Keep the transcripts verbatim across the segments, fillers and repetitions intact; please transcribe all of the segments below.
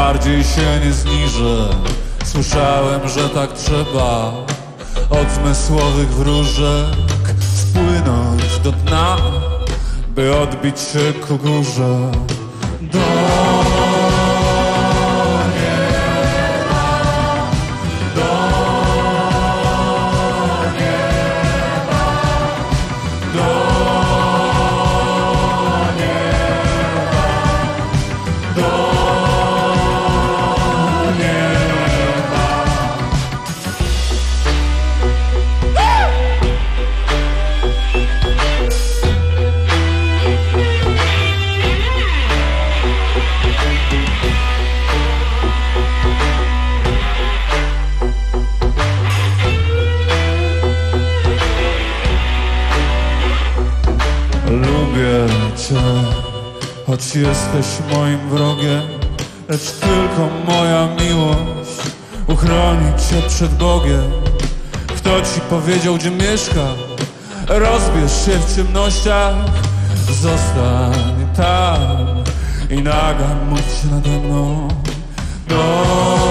bardziej się nie zniżę. Słyszałem, że tak trzeba od zmysłowych wróżek spłynąć do dna, by odbić się ku górze. Do lubię cię, choć jesteś moim wrogiem, lecz tylko moja miłość uchroni cię przed Bogiem. Kto ci powiedział, gdzie mieszka? Rozbierz się w ciemnościach, zostań tam i naga módl się nade mną. Do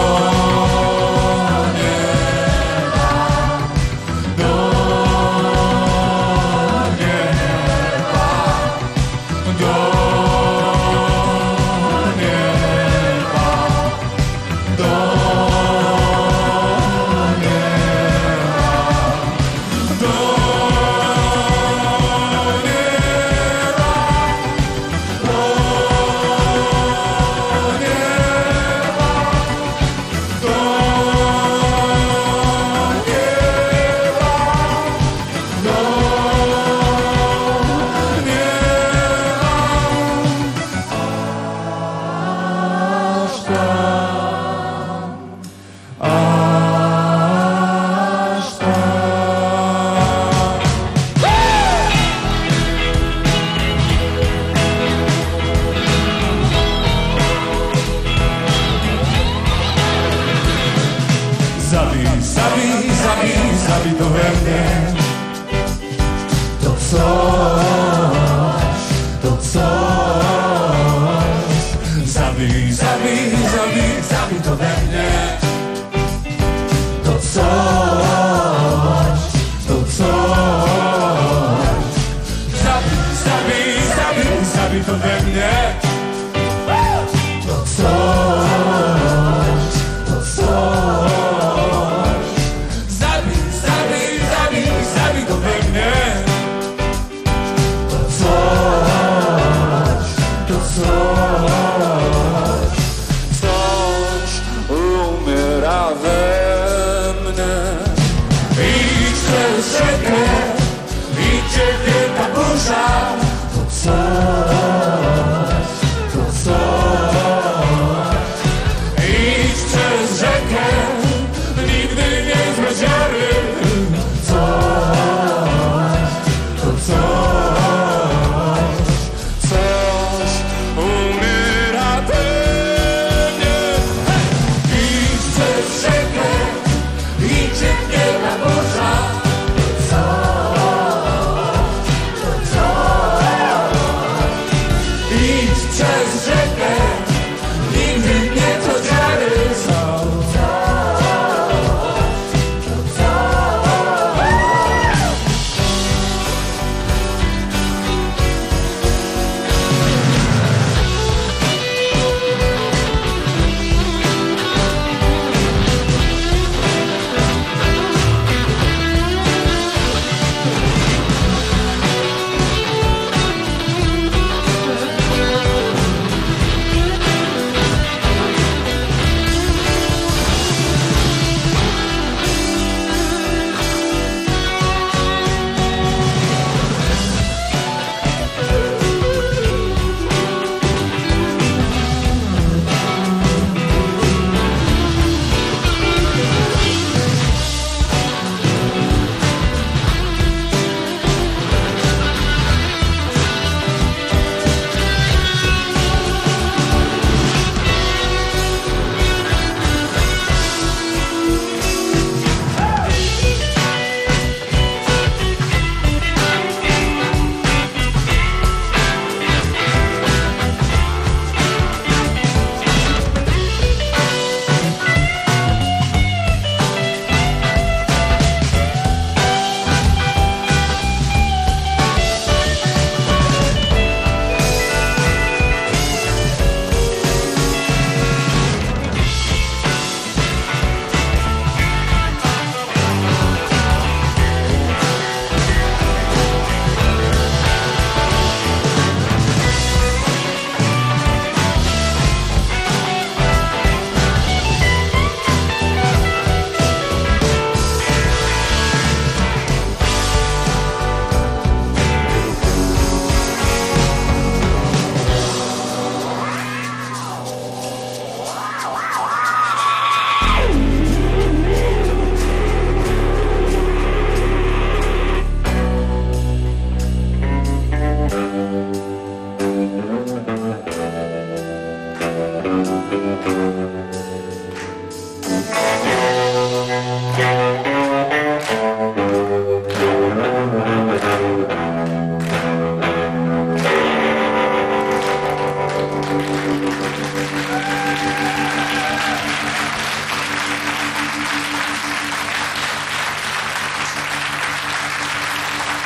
Zabij, zabij, zabij, zabij to we mnie. To coś, to coś. Zabij, zabij, zabij, zabij to we mnie. To coś, to coś. Zabij, zabij, zabij, zabij to we mnie. To coś, to coś. Coś, coś, coś umie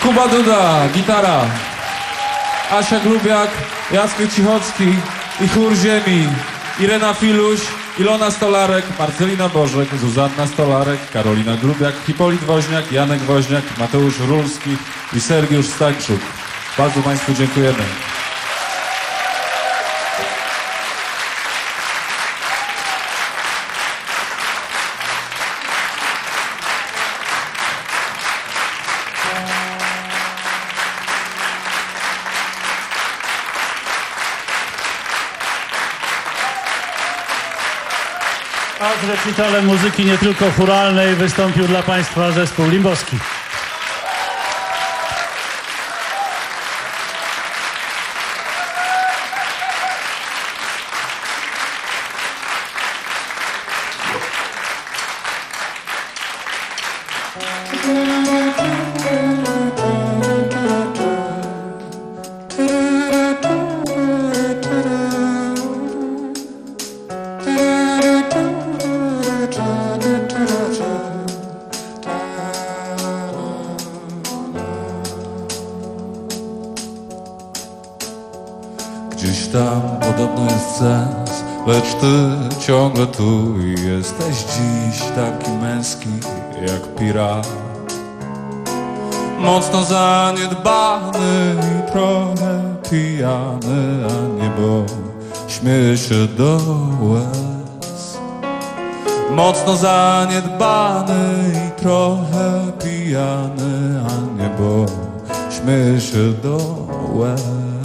Kuba Duda, gitara. Asia Grubiak, Jacek Cichocki i chór ziemi. Irena Filuś, Ilona Stolarek, Marcelina Bożek, Zuzanna Stolarek, Karolina Grubiak, Hipolit Woźniak, Janek Woźniak, Mateusz Rulski i Sergiusz Stańczuk. Bardzo Państwu dziękujemy. A z recitalem muzyki nie tylko chóralnej wystąpił dla Państwa zespół Limbowski. Gdzieś tam podobno jest sens, lecz ty ciągle tu jesteś dziś taki męski jak pirat. Mocno zaniedbany i trochę pijany, a niebo śmieje się do łez. Mocno zaniedbany i trochę pijany, a niebo śmieje się do łez.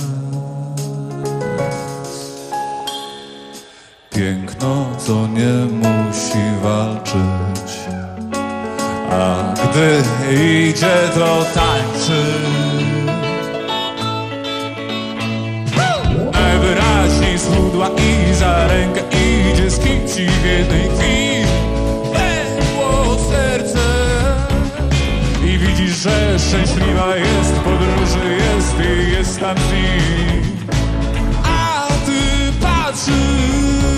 Piękno, co nie musi walczyć, a gdy idzie, to tańczy. Najwyraźniej schudła i za rękę idzie z kimś i w jednej chwili pękło serce. I widzisz, że szczęśliwa jest, w podróży jest i jest tam z nim. A ty patrzysz.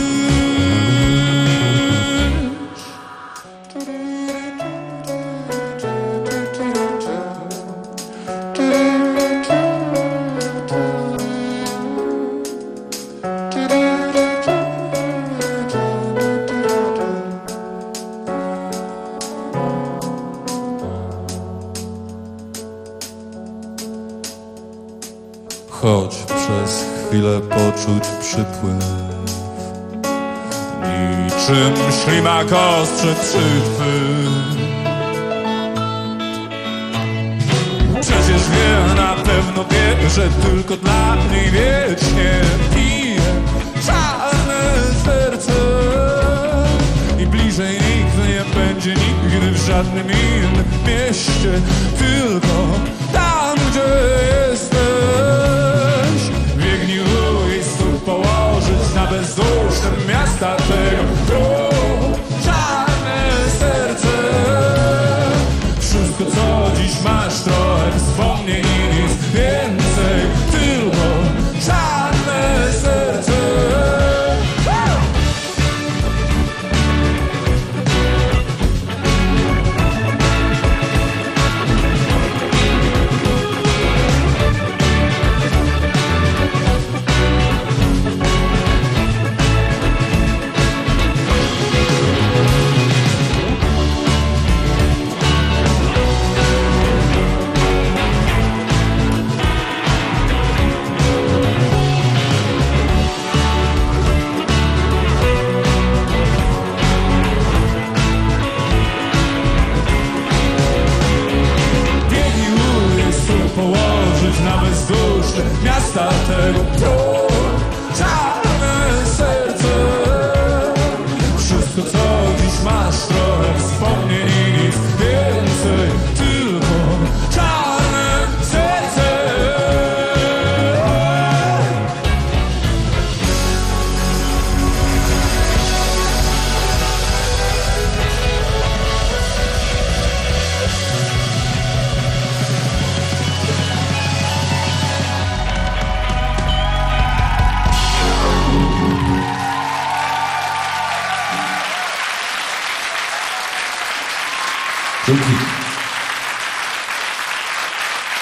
Choć przez chwilę poczuć przypływ, niczym ślimak ostrze brzytwy. Przecież wie, na pewno wie, że tylko dla niej wiecznie pije czarne serce. I bliżej nikt nie będzie nigdy w żadnym innym mieście, tylko tam, gdzie jesteś. Biegnij u jej stóp położyć na bezdusznym miasta tego królów czarne serce. Wszystko, co dziś masz, trochę wspomnień i nic więcej, tylko czarne serce. Na bezduszne miasta tego prób czarne serce. Wszystko, co dziś masz, trochę wspomnień i nic więcej, tylko czarne serce. Dzięki.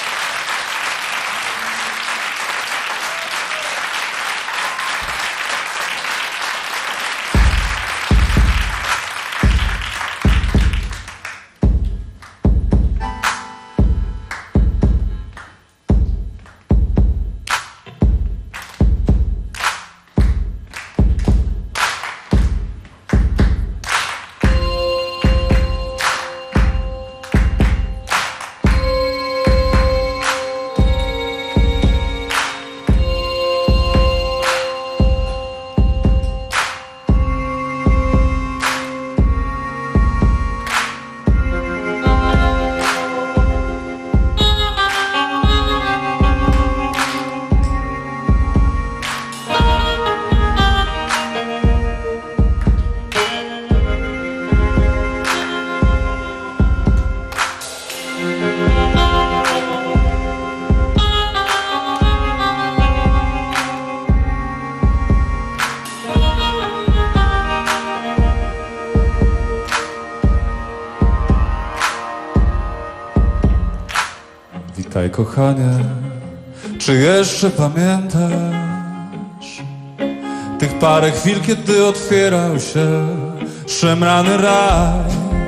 Witaj, kochanie, czy jeszcze pamiętasz tych parę chwil, kiedy otwierał się szemrany raj?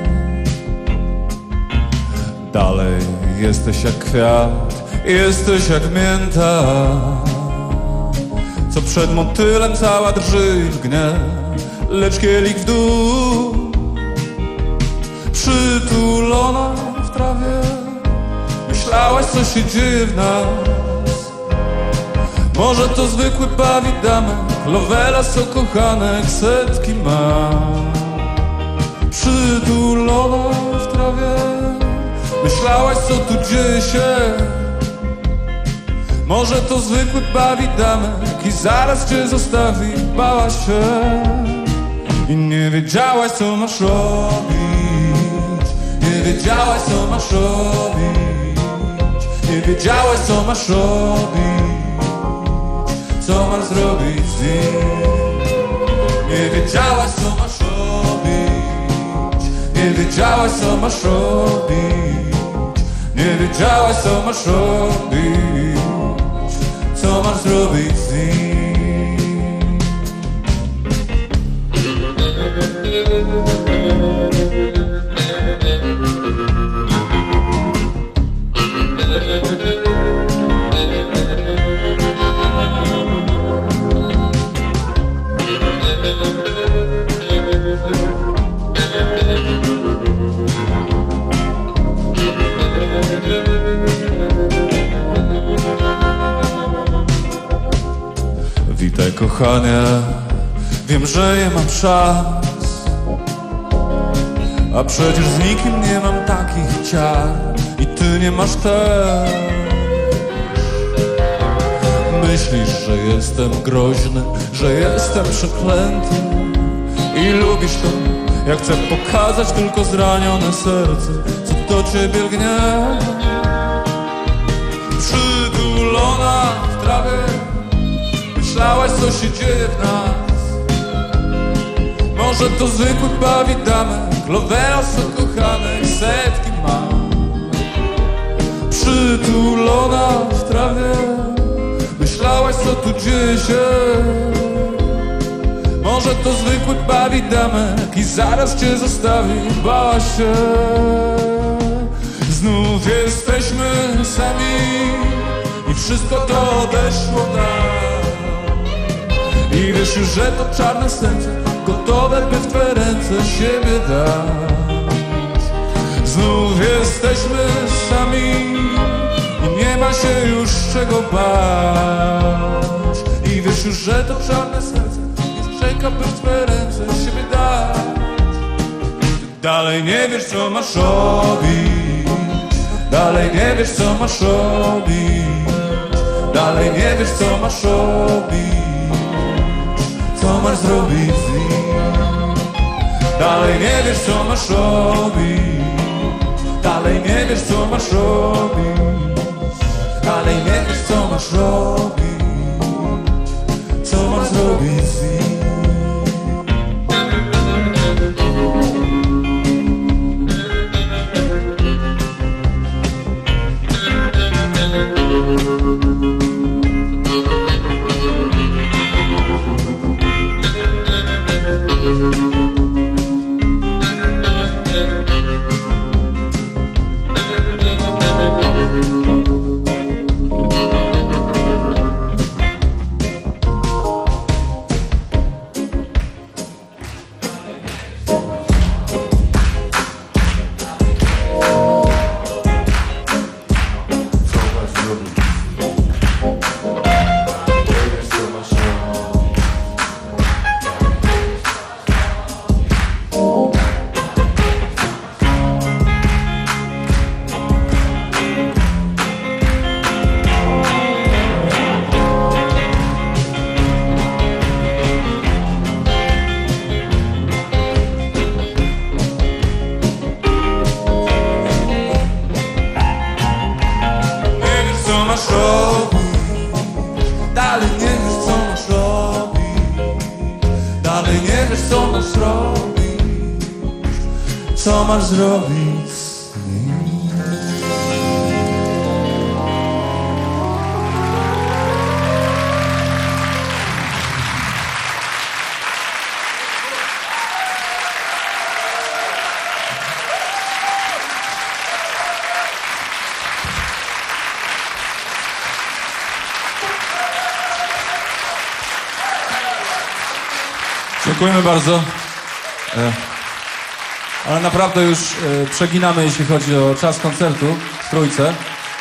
Dalej jesteś jak kwiat, jesteś jak mięta, co przed motylem cała drży i lgnie, lecz kielich w dół. Przytulona w trawie, myślałaś, co się dzieje w nas. Może to zwykły bawidamek, Lovelas, co kochanek setki ma. Przytulona w trawie, myślałaś, co tu dzieje się. Może to zwykły bawidamek i zaraz cię zostawi. Bałaś się i nie wiedziałaś, co masz robić. Nie wiedziałaś, co masz robić. Nie wiedziałaś, co masz robić. Co masz zrobić z nim. Nie wiedziałaś, co masz robić. Nie wiedziałaś, co masz robić. Nie wiedziałaś, co masz robić. Co masz zrobić z nim. Witaj, kochanie, wiem, że nie mam szans, a przecież z nikim nie mam takich ciar i ty nie masz też. Myślisz, że jestem groźny, że jestem przeklęty i lubisz to, jak chcę pokazać tylko zranione serce, co do ciebie lgnie. Przytulona w trawie, myślałaś, co się dzieje w nas. Może to zwykły bawidamek, Lovelas, co kochanek setki ma. Przytulona w trawie, myślałaś, co tu dzieje się. Może to zwykły bawidamek i zaraz cię zostawi. Bałaś się. Znów jesteśmy sami i wszystko to odeszło tam. I wiesz już, że to czarne serce gotowe, by w twe ręce siebie dać. Znów jesteśmy sami i nie ma się już czego bać. I wiesz już, że to czarne serce już czeka, by w twe ręce siebie dać. Ty dalej nie wiesz, co masz robić. Dalej nie wiesz, co masz robić. Dalej nie wiesz, co masz robić. Co masz zrobić z nim? Dalej nie wiesz, co masz robić. Dalej nie wiesz, co masz robić. Dalej nie wiesz, co masz robić. Co masz zrobić z nim? Dalej nie wiesz, co masz robić. Dalej nie wiesz, co masz robić. Co masz zrobić z nim? Dziękujemy bardzo. E, ale naprawdę już e, przeginamy, jeśli chodzi o czas koncertu w Trójce.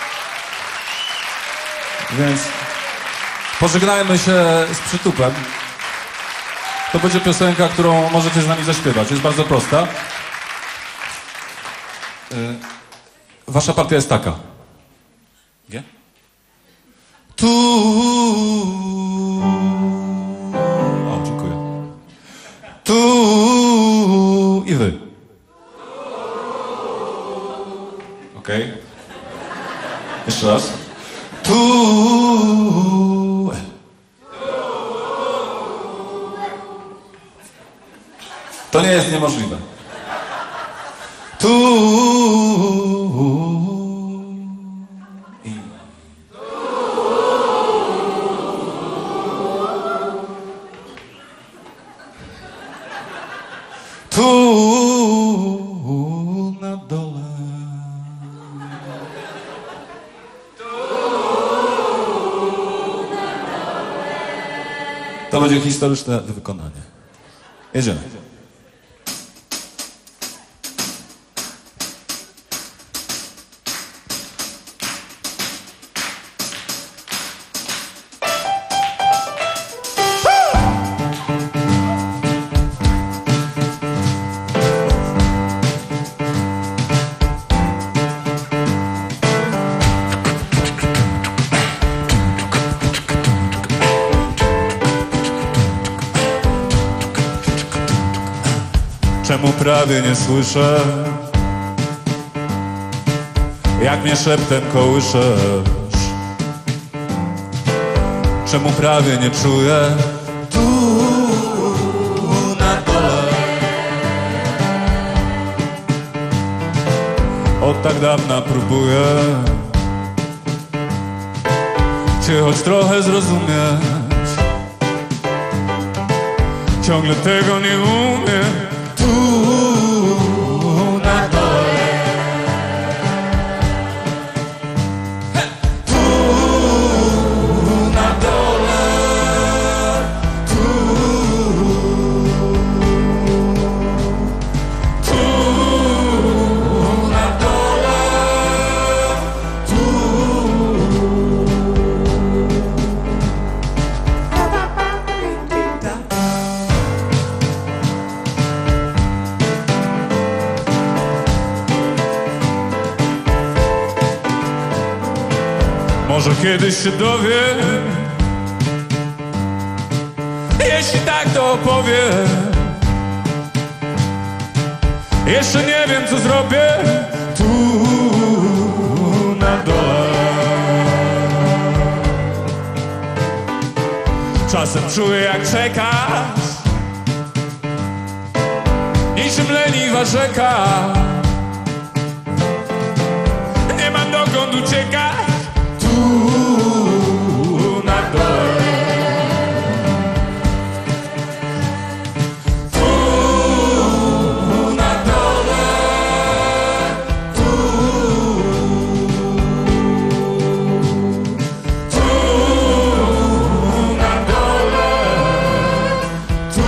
Więc pożegnajmy się z przytupem. To będzie piosenka, którą możecie z nami zaśpiewać. Jest bardzo prosta. E, wasza partia jest taka. G? Tu. O, dziękuję. Tu i wy. Okej. Okay. Jeszcze raz. Tu. To nie jest niemożliwe. Tu. I. Tu na dole. To będzie historyczne wykonanie. Jedziemy. Czemu prawie nie słyszę, jak mnie szeptem kołyszesz? Czemu prawie nie czuję tu na dole? Od tak dawna próbuję cię choć trochę zrozumieć. Ciągle tego nie umiem. Tu na dole. Tu na dole. Tu. Tu na dole. Tu. Może kiedyś się dowiem, jeśli tak to opowiem. Jeszcze nie wiem co zrobię tu na dole. Czasem czuję jak czekasz, niczym leniwa rzeka. Nie mam dokąd uciekać. Tu na dole. Tu na dole. Tu. Tu na dole. Tu.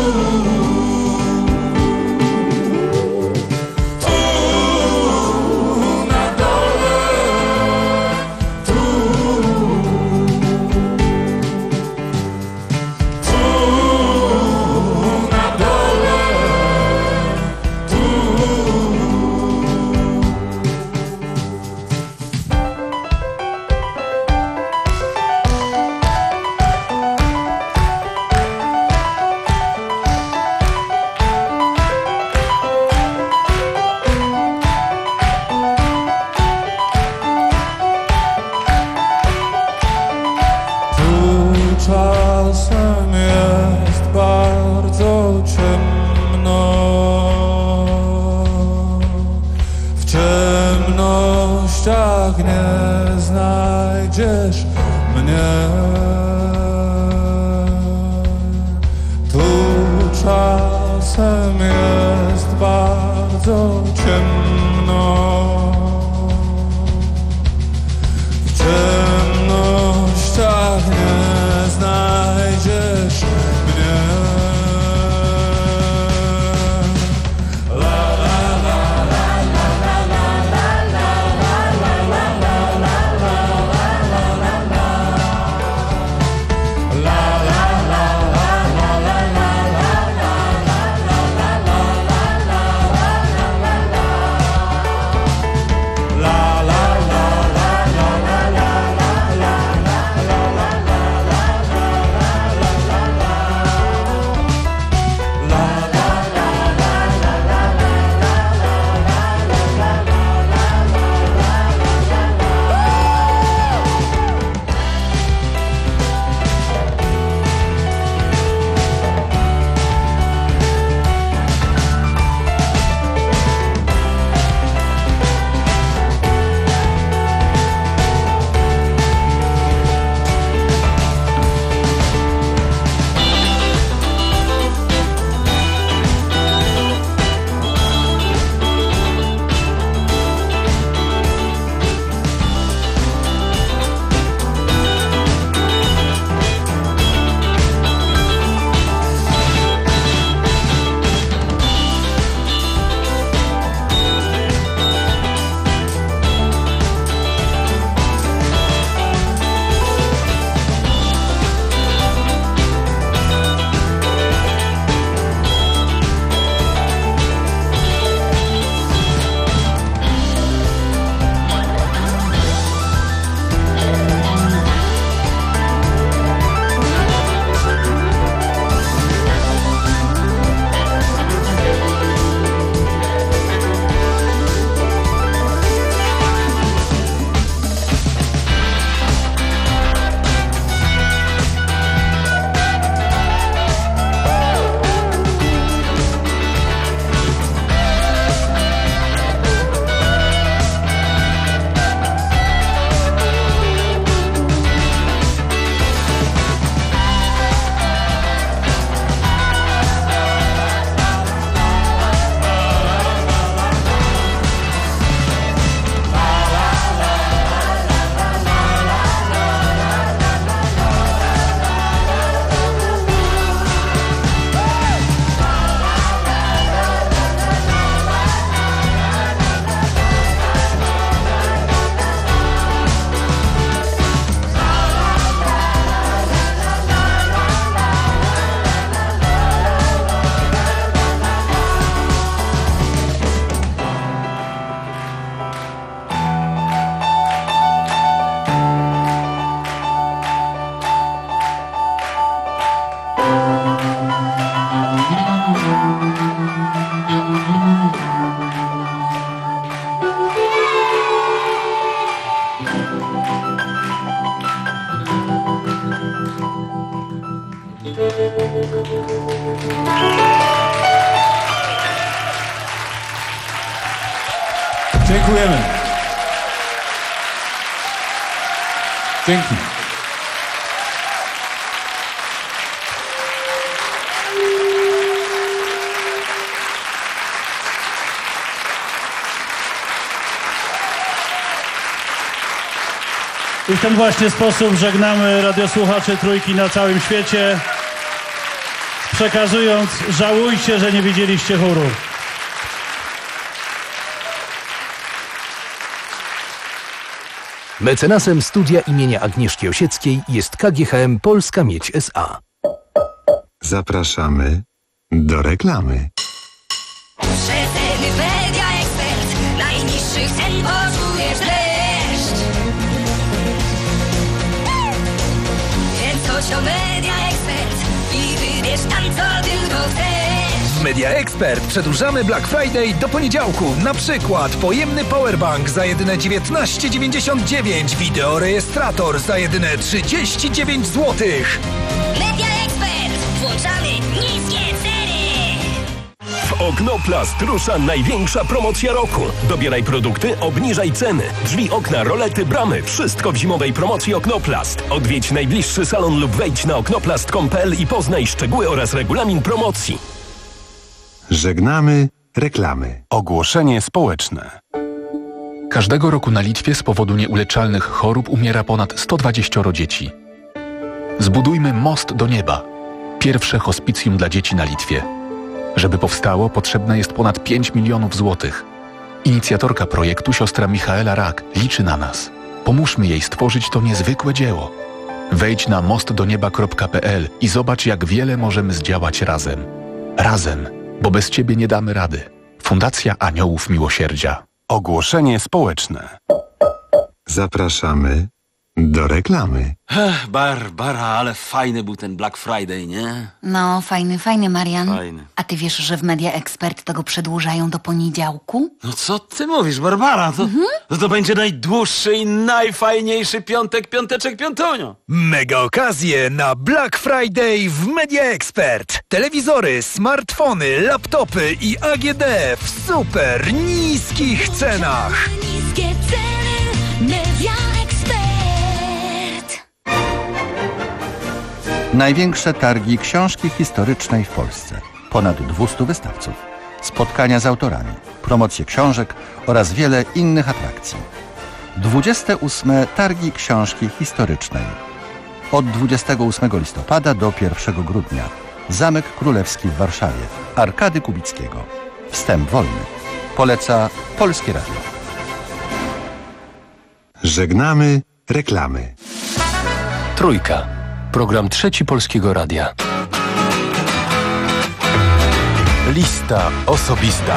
Tu na dole. Czasem jest bardzo ciemno. W ciemnościach nie znajdziesz mnie. Tu czasem jest bardzo ciemno. W ciemnościach nie znajdziesz mnie. Dziękujemy. Dzięki. I w ten właśnie sposób żegnamy radiosłuchaczy Trójki na całym świecie, przekazując: żałujcie, że nie widzieliście chóru. Mecenasem studia imienia Agnieszki Osieckiej jest K G H M Polska Miedź S A. Zapraszamy do reklamy. Rzetelny Media Ekspert, najniższych cen poczujesz dreszcz. Więc chodź do Media Ekspert i wybierz tam, co tylko chcesz. W Media Expert przedłużamy Black Friday do poniedziałku. Na przykład pojemny powerbank za jedyne dziewiętnaście dziewięćdziesiąt dziewięć, wideorejestrator za jedyne trzydzieści dziewięć złotych. Media Ekspert, włączamy niskie ceny. W Oknoplast rusza największa promocja roku. Dobieraj produkty, obniżaj ceny. Drzwi, okna, rolety, bramy. Wszystko w zimowej promocji Oknoplast. Odwiedź najbliższy salon lub wejdź na oknoplast kropka com kropka p l i poznaj szczegóły oraz regulamin promocji. Żegnamy reklamy. Ogłoszenie społeczne. Każdego roku na Litwie z powodu nieuleczalnych chorób umiera ponad sto dwadzieścia dzieci. Zbudujmy most do nieba. Pierwsze hospicjum dla dzieci na Litwie. Żeby powstało, potrzebne jest ponad pięć milionów złotych. Inicjatorka projektu, siostra Michaela Rak, liczy na nas. Pomóżmy jej stworzyć to niezwykłe dzieło. Wejdź na most do nieba kropka p l i zobacz, jak wiele możemy zdziałać razem. Razem, bo bez Ciebie nie damy rady. Fundacja Aniołów Miłosierdzia. Ogłoszenie społeczne. Zapraszamy do reklamy. Ech, Barbara, ale fajny był ten Black Friday, nie? No, fajny, fajny, Marian. Fajny. A ty wiesz, że w Media Expert to go przedłużają do poniedziałku? No co ty mówisz, Barbara? To, Mhm. to, to będzie najdłuższy i najfajniejszy piątek, piąteczek, piątunio. Mega okazje na Black Friday w Media Expert. Telewizory, smartfony, laptopy i A G D w super niskich cenach. Niskie ceny, Media Ekspert. Największe targi książki historycznej w Polsce. Ponad dwieście wystawców. Spotkania z autorami, promocje książek oraz wiele innych atrakcji. dwudzieste ósme Targi Książki Historycznej. Od dwudziestego ósmego listopada do pierwszego grudnia. Zamek Królewski w Warszawie. Arkady Kubickiego. Wstęp wolny. Poleca Polskie Radio. Żegnamy reklamy. Trójka. Program Trzeci Polskiego Radia. Lista osobista.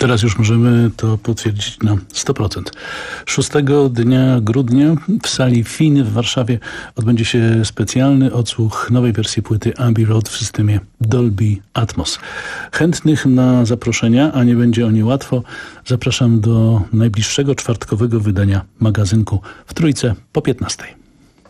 Teraz już możemy to potwierdzić na sto procent. szóstego dnia grudnia w sali Fin w Warszawie odbędzie się specjalny odsłuch nowej wersji płyty Abbey Road w systemie Dolby Atmos. Chętnych na zaproszenia, a nie będzie o nie łatwo, zapraszam do najbliższego czwartkowego wydania magazynku w Trójce po piętnastej.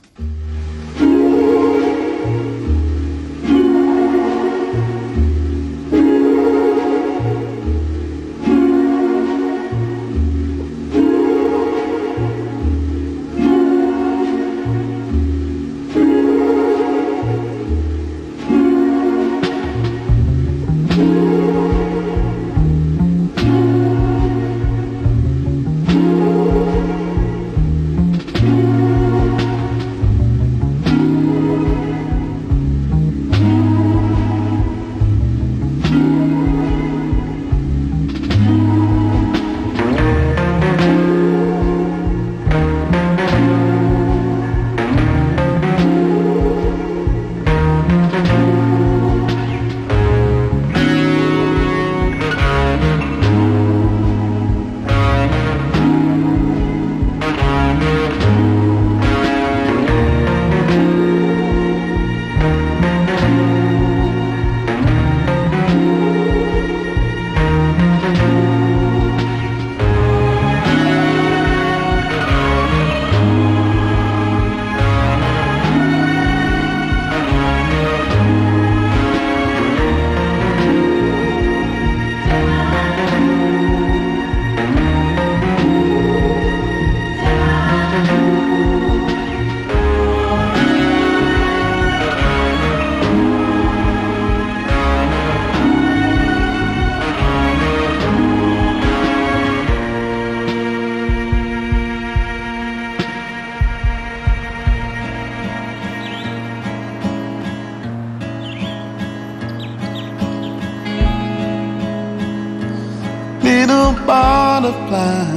Little butterfly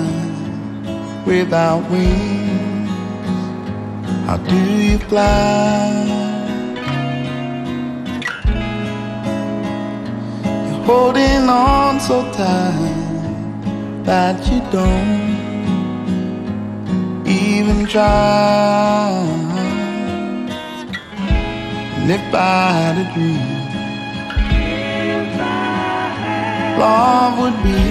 without wings, how do you fly? You're holding on so tight that you don't even try. And if I had a dream, love would be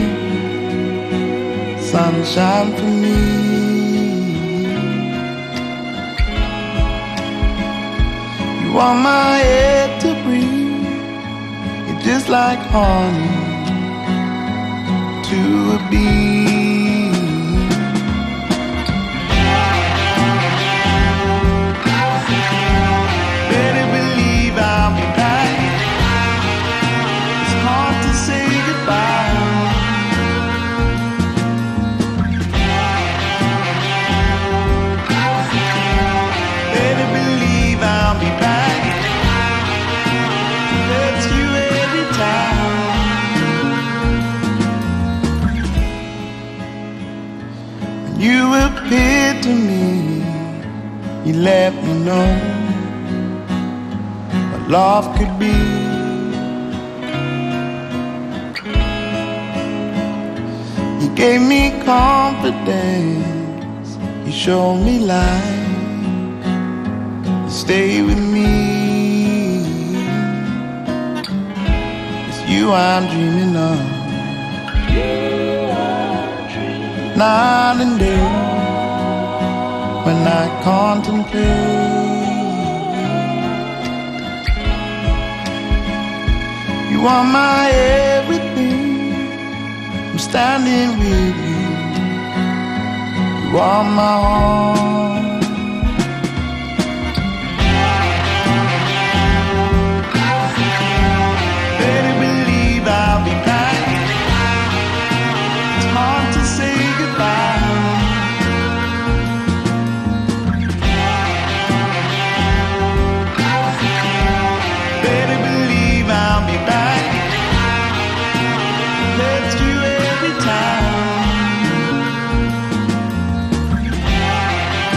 sunshine for me. You are my air to breathe. You're just like honey to a bee. Better believe I'll be back. It's hard to say goodbye. Better believe I'll be back. That's you every time. When you appeared to me, you let me know what love could be. You gave me confidence, you showed me light, you stay with me. It's you I'm dreaming of, night and day, when I contemplate. You are my everything, I'm standing with you. You are my all. Better believe I'll be back. It's hard to say goodbye. Better believe I'll be back. That's you every time.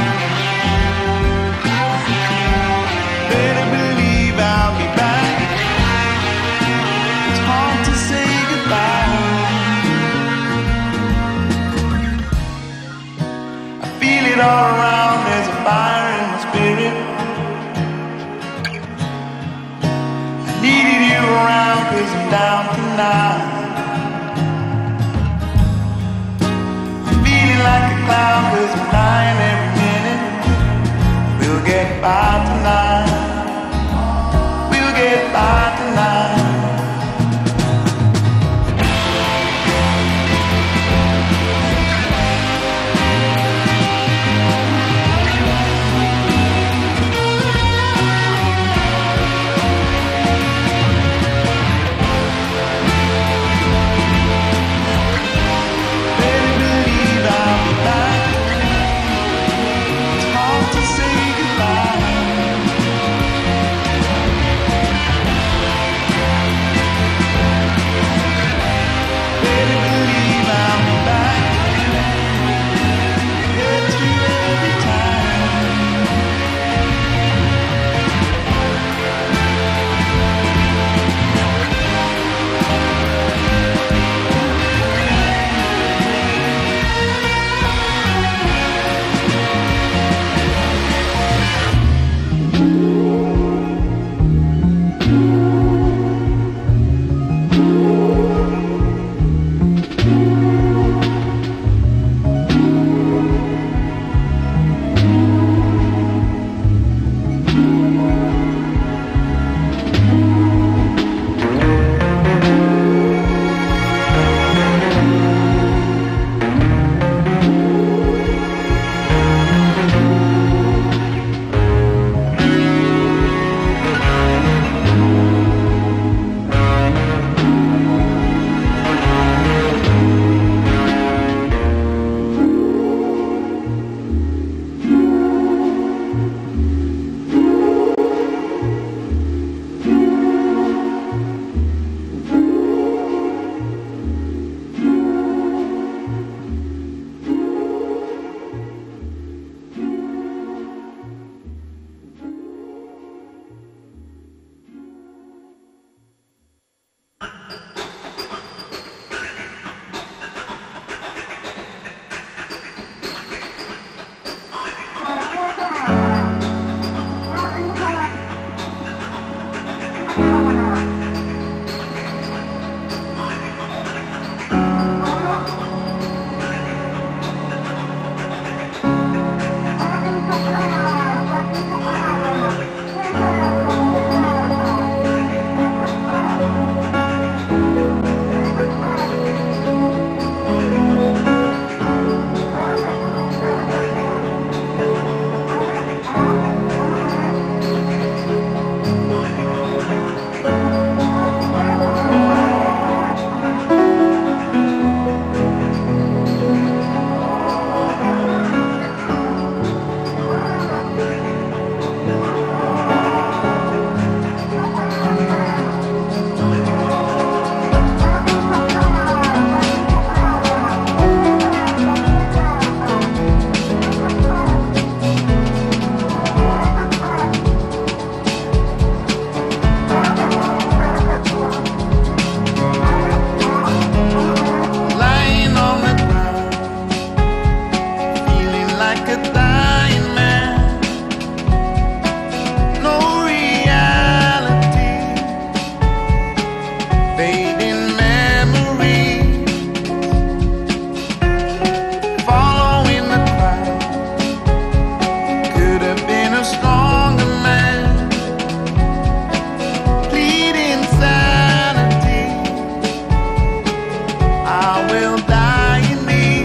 will die in me.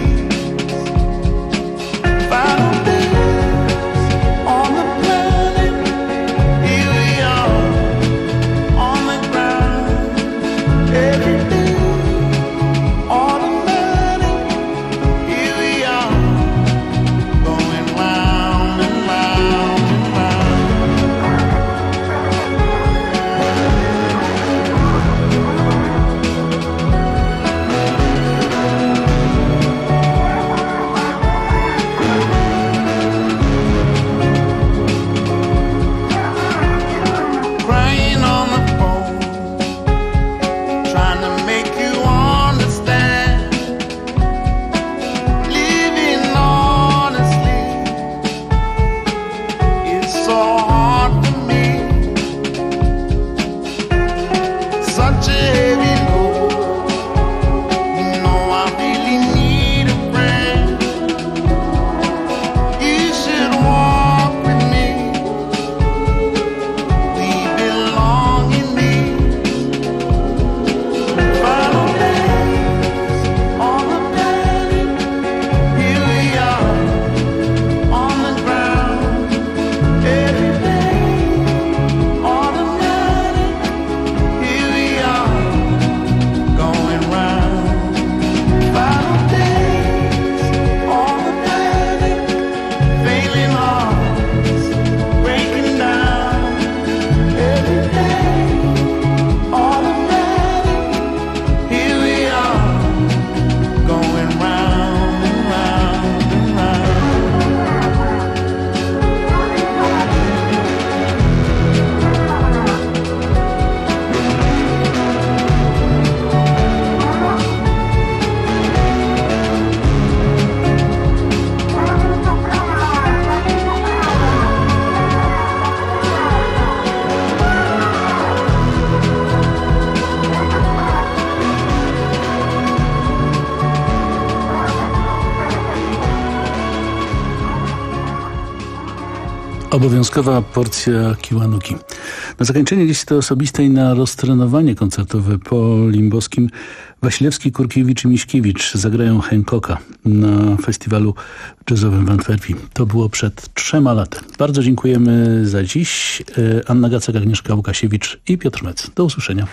Final days on the planet, here we are on the ground. Every day automatic, here we are going round and round and round. Crying on the phone, trying to make you understand. Living honestly, it's so hard for me. Such a heavy load, you know I really need a friend. You should walk with me. We belong in these final days on the planet. Here we are on the ground. Every day automatic. Here we are going round. Final days on the planet. Failing hearts breaking down. Every day automatic. Here we are going round and round and round. Obowiązkowa porcja Kiwanuki. Na zakończenie listy osobistej na roztrenowanie koncertowe po Limbowskim Wasilewski, Kurkiewicz i Miśkiewicz zagrają Hancocka na festiwalu jazzowym w Antwerpii. To było przed trzema laty. Bardzo dziękujemy za dziś. Anna Gacek, Agnieszka Łukasiewicz i Piotr Mec. Do usłyszenia.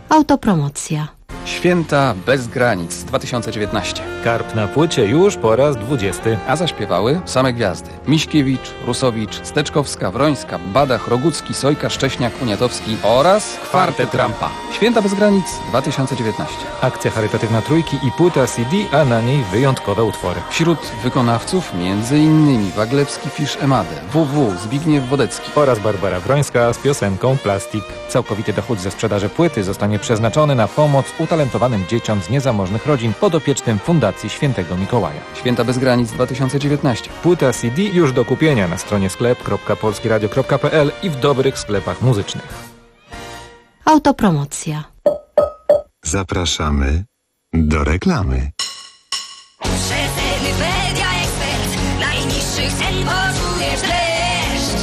Autopromocja. Święta bez granic dwa tysiące dziewiętnaście. Karp na płycie już po raz dwudziesty. A zaśpiewały same gwiazdy. Miśkiewicz, Rusowicz, Steczkowska, Wrońska, Badach, Rogucki, Sojka, Szcześniak, Uniatowski oraz Kwartet Rampa. Święta bez granic dwa tysiące dziewiętnaście. Akcja charytatywna Trójki i płyta C D, a na niej wyjątkowe utwory. Wśród wykonawców między innymi Waglewski, Fisz, Emadę, W W, Zbigniew Wodecki oraz Barbara Wrońska z piosenką Plastik. Całkowity dochód ze sprzedaży płyty zostanie przeznaczony na pomoc utalentowanym dzieciom z niezamożnych rodzin podopiecznym Fundacji Świętego Mikołaja. Święta bez granic dwa tysiące dziewiętnaście. Płyta C D już do kupienia na stronie sklep kropka polskieradio kropka p l i w dobrych sklepach muzycznych. Autopromocja. Zapraszamy do reklamy. Przeceny Media Expert. Najniższych cen poczujesz dreszcz.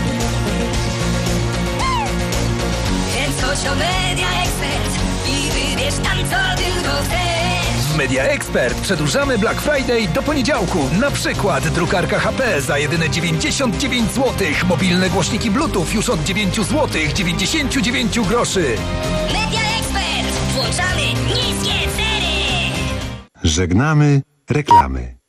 Więc chodź do Media Expert i wybierz tam, co tylko chcesz. W Media Expert przedłużamy Black Friday do poniedziałku. Na przykład drukarka H P za jedyne dziewięćdziesiąt dziewięć złotych. Mobilne głośniki Bluetooth już od dziewięć złotych dziewięćdziesiąt dziewięć groszy. Media Expert. Włączamy niskie ceny. Żegnamy reklamy.